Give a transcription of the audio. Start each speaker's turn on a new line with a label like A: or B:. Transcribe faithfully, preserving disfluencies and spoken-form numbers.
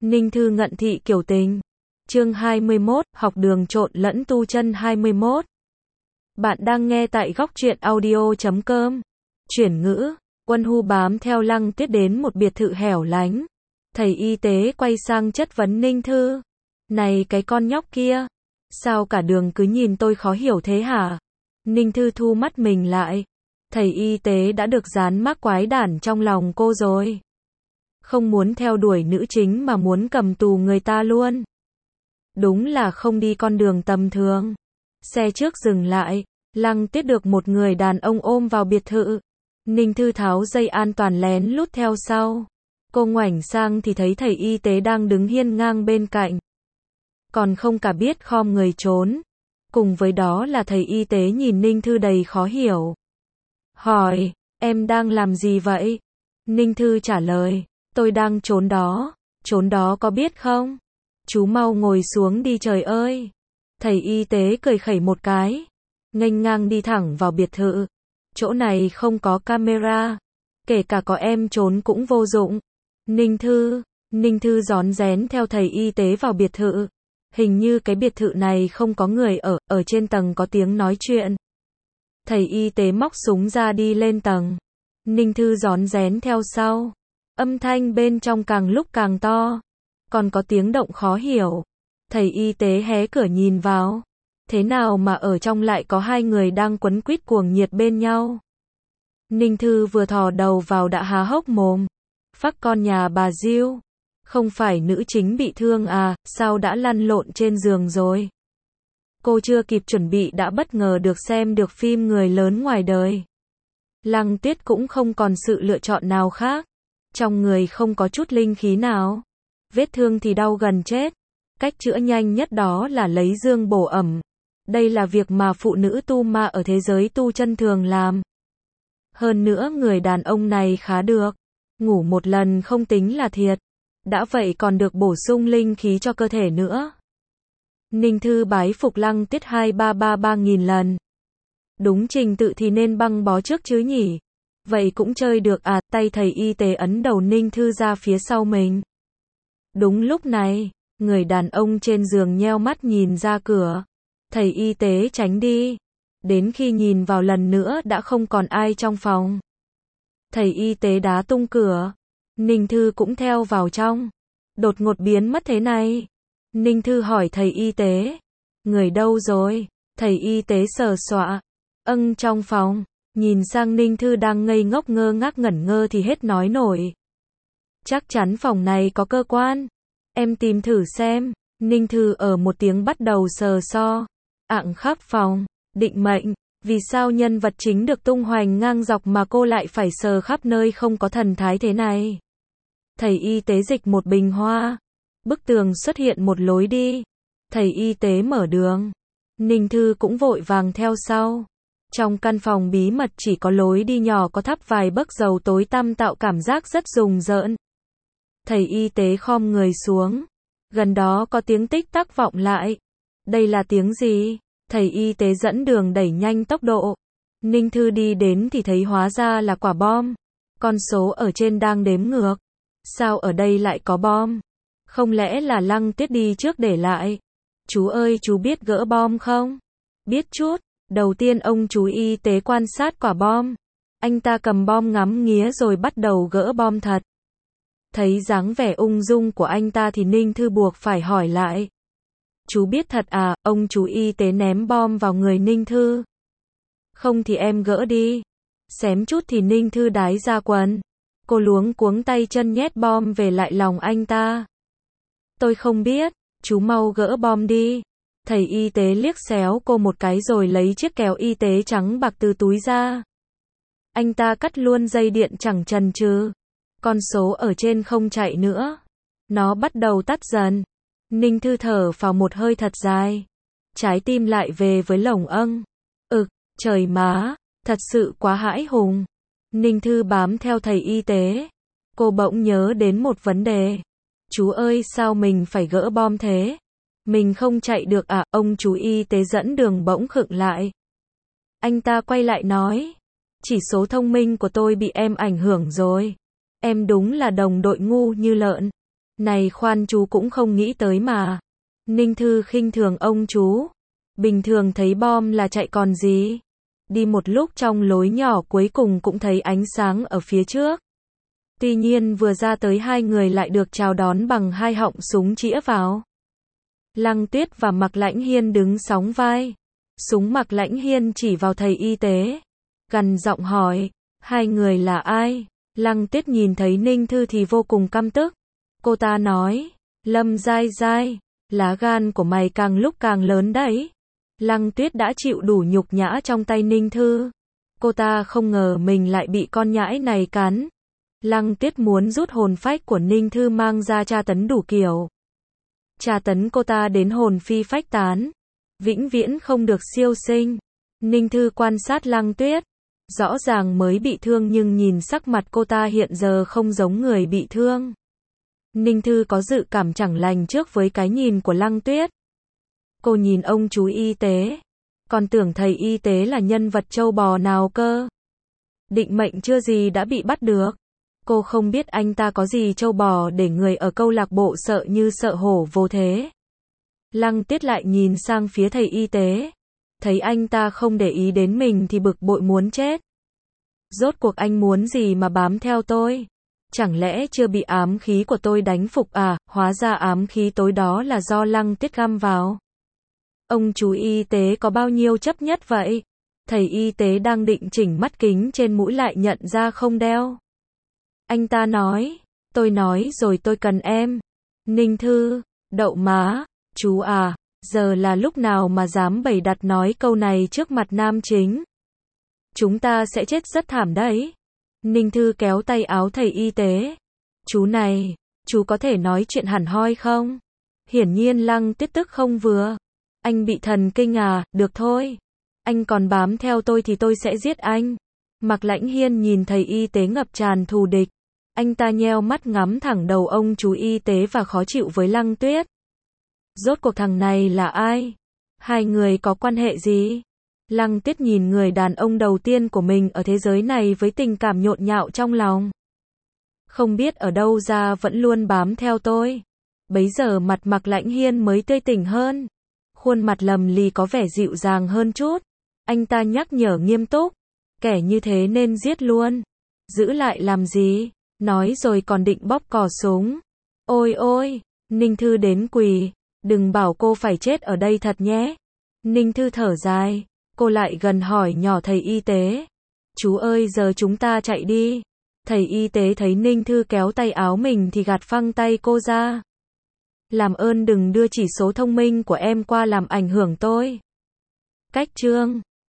A: Ninh Thư ngận thị kiểu tình. Chương hai mươi mốt, học đường trộn lẫn tu chân hai mươi mốt. Bạn đang nghe tại góc truyện audio chấm com. Chuyển ngữ, Quân Hu bám theo Lăng Tuyết đến một biệt thự hẻo lánh. Thầy y tế quay sang chất vấn Ninh Thư. Này cái con nhóc kia, sao cả đường cứ nhìn tôi khó hiểu thế hả? Ninh Thư thu mắt mình lại. Thầy y tế đã được dán mác quái đản trong lòng cô rồi. Không muốn theo đuổi nữ chính mà muốn cầm tù người ta luôn. Đúng là không đi con đường tầm thường. Xe trước dừng lại, Lăng Tuyết được một người đàn ông ôm vào biệt thự. Ninh Thư tháo dây an toàn lén lút theo sau. Cô ngoảnh sang thì thấy thầy y tế đang đứng hiên ngang bên cạnh. Còn không cả biết khom người trốn. Cùng với đó là thầy y tế nhìn Ninh Thư đầy khó hiểu. Hỏi, em đang làm gì vậy? Ninh Thư trả lời, tôi đang trốn đó. Trốn đó có biết không? Chú mau ngồi xuống đi trời ơi. Thầy y tế cười khẩy một cái. Nghênh ngang đi thẳng vào biệt thự. Chỗ này không có camera. Kể cả có em trốn cũng vô dụng. Ninh Thư, Ninh Thư rón rén theo thầy y tế vào biệt thự. Hình như cái biệt thự này không có người ở, ở trên tầng có tiếng nói chuyện. Thầy y tế móc súng ra đi lên tầng. Ninh Thư rón rén theo sau. Âm thanh bên trong càng lúc càng to. Còn có tiếng động khó hiểu. Thầy y tế hé cửa nhìn vào. Thế nào mà ở trong lại có hai người đang quấn quýt cuồng nhiệt bên nhau? Ninh Thư vừa thò đầu vào đã há hốc mồm. Phắc con nhà bà Diêu. Không phải nữ chính bị thương à, sao đã lăn lộn trên giường rồi? Cô chưa kịp chuẩn bị đã bất ngờ được xem được phim người lớn ngoài đời. Lăng Tuyết cũng không còn sự lựa chọn nào khác. Trong người không có chút linh khí nào. Vết thương thì đau gần chết. Cách chữa nhanh nhất đó là lấy dương bổ ẩm. Đây là việc mà phụ nữ tu ma ở thế giới tu chân thường làm. Hơn nữa người đàn ông này khá được. Ngủ một lần không tính là thiệt. Đã vậy còn được bổ sung linh khí cho cơ thể nữa. Ninh Thư bái phục Lăng Tuyết hai ba ba ba nghìn lần. Đúng trình tự thì nên băng bó trước chứ nhỉ? Vậy cũng chơi được à? Tay thầy y tế ấn đầu Ninh Thư ra phía sau mình. Đúng lúc này, người đàn ông trên giường nheo mắt nhìn ra cửa. Thầy y tế tránh đi. Đến khi nhìn vào lần nữa đã không còn ai trong phòng. Thầy y tế đá tung cửa. Ninh Thư cũng theo vào trong. Đột ngột biến mất thế này. Ninh Thư hỏi thầy y tế. Người đâu rồi? Thầy y tế sờ soạ. Âng trong phòng. Nhìn sang Ninh Thư đang ngây ngốc ngơ ngác ngẩn ngơ thì hết nói nổi. Chắc chắn phòng này có cơ quan. Em tìm thử xem. Ninh Thư ở một tiếng bắt đầu sờ so. Ạng khắp phòng. Định mệnh. Vì sao nhân vật chính được tung hoành ngang dọc mà cô lại phải sờ khắp nơi không có thần thái thế này? Thầy y tế dịch một bình hoa. Bức tường xuất hiện một lối đi. Thầy y tế mở đường. Ninh Thư cũng vội vàng theo sau. Trong căn phòng bí mật chỉ có lối đi nhỏ có thắp vài bấc dầu tối tăm tạo cảm giác rất rùng rợn. Thầy y tế khom người xuống. Gần đó có tiếng tích tắc vọng lại. Đây là tiếng gì? Thầy y tế dẫn đường đẩy nhanh tốc độ. Ninh Thư đi đến thì thấy hóa ra là quả bom. Con số ở trên đang đếm ngược. Sao ở đây lại có bom? Không lẽ là Lăng Tuyết đi trước để lại? Chú ơi, chú biết gỡ bom không? Biết chút. Đầu tiên ông chú y tế quan sát quả bom. Anh ta cầm bom ngắm nghía rồi bắt đầu gỡ bom thật. Thấy dáng vẻ ung dung của anh ta thì Ninh Thư buộc phải hỏi lại. Chú biết thật à? Ông chú y tế ném bom vào người Ninh Thư. Không thì em gỡ đi. Xém chút thì Ninh Thư đái ra quần. Cô luống cuống tay chân nhét bom về lại lòng anh ta. Tôi không biết. Chú mau gỡ bom đi. Thầy y tế liếc xéo cô một cái rồi lấy chiếc kèo y tế trắng bạc từ túi ra. Anh ta cắt luôn dây điện chẳng chần chừ. Con số ở trên không chạy nữa. Nó bắt đầu tắt dần. Ninh Thư thở vào một hơi thật dài. Trái tim lại về với lồng âng. Ực, trời má, thật sự quá hãi hùng. Ninh Thư bám theo thầy y tế. Cô bỗng nhớ đến một vấn đề. Chú ơi, sao mình phải gỡ bom thế? Mình không chạy được à? Ông chú y tế dẫn đường bỗng khựng lại. Anh ta quay lại nói. Chỉ số thông minh của tôi bị em ảnh hưởng rồi. Em đúng là đồng đội ngu như lợn. Này khoan, chú cũng không nghĩ tới mà. Ninh Thư khinh thường ông chú. Bình thường thấy bom là chạy còn gì. Đi một lúc trong lối nhỏ cuối cùng cũng thấy ánh sáng ở phía trước. Tuy nhiên vừa ra tới hai người lại được chào đón bằng hai họng súng chĩa vào. Lăng Tuyết và Mạc Lãnh Hiên đứng sóng vai. Súng Mạc Lãnh Hiên chỉ vào thầy y tế. Gằn giọng hỏi, hai người là ai? Lăng Tuyết nhìn thấy Ninh Thư thì vô cùng căm tức. Cô ta nói, Lâm Giai Giai, lá gan của mày càng lúc càng lớn đấy. Lăng Tuyết đã chịu đủ nhục nhã trong tay Ninh Thư. Cô ta không ngờ mình lại bị con nhãi này cắn. Lăng Tuyết muốn rút hồn phách của Ninh Thư mang ra tra tấn đủ kiểu. Tra tấn cô ta đến hồn phi phách tán. Vĩnh viễn không được siêu sinh. Ninh Thư quan sát Lăng Tuyết. Rõ ràng mới bị thương nhưng nhìn sắc mặt cô ta hiện giờ không giống người bị thương. Ninh Thư có dự cảm chẳng lành trước với cái nhìn của Lăng Tuyết. Cô nhìn ông chú y tế. Còn tưởng thầy y tế là nhân vật trâu bò nào cơ. Định mệnh chưa gì đã bị bắt được. Cô không biết anh ta có gì trâu bò để người ở câu lạc bộ sợ như sợ hổ vô thế. Lăng Tuyết lại nhìn sang phía thầy y tế. Thấy anh ta không để ý đến mình thì bực bội muốn chết. Rốt cuộc anh muốn gì mà bám theo tôi? Chẳng lẽ chưa bị ám khí của tôi đánh phục à? Hóa ra ám khí tối đó là do Lăng Tuyết găm vào. Ông chú y tế có bao nhiêu chấp nhất vậy? Thầy y tế đang định chỉnh mắt kính trên mũi lại nhận ra không đeo. Anh ta nói, tôi nói rồi tôi cần em. Ninh Thư, đậu má, chú à, giờ là lúc nào mà dám bày đặt nói câu này trước mặt nam chính. Chúng ta sẽ chết rất thảm đấy. Ninh Thư kéo tay áo thầy y tế. Chú này, chú có thể nói chuyện hẳn hoi không? Hiển nhiên Lăng Tuyết tức không vừa. Anh bị thần kinh à, được thôi. Anh còn bám theo tôi thì tôi sẽ giết anh. Mạc Lãnh Hiên nhìn thầy y tế ngập tràn thù địch. Anh ta nheo mắt ngắm thẳng đầu ông chú y tế và khó chịu với Lăng Tuyết. Rốt cuộc thằng này là ai? Hai người có quan hệ gì? Lăng Tuyết nhìn người đàn ông đầu tiên của mình ở thế giới này với tình cảm nhộn nhạo trong lòng. Không biết ở đâu ra vẫn luôn bám theo tôi. Bấy giờ mặt Mạc Lãnh Hiên mới tươi tỉnh hơn. Khuôn mặt lầm lì có vẻ dịu dàng hơn chút. Anh ta nhắc nhở nghiêm túc. Kẻ như thế nên giết luôn. Giữ lại làm gì? Nói rồi còn định bóp cò súng. Ôi ôi, Ninh Thư đến quỳ. Đừng bảo cô phải chết ở đây thật nhé. Ninh Thư thở dài. Cô lại gần hỏi nhỏ thầy y tế. Chú ơi, giờ chúng ta chạy đi. Thầy y tế thấy Ninh Thư kéo tay áo mình thì gạt phăng tay cô ra. Làm ơn đừng đưa chỉ số thông minh của em qua làm ảnh hưởng tôi. Cách chương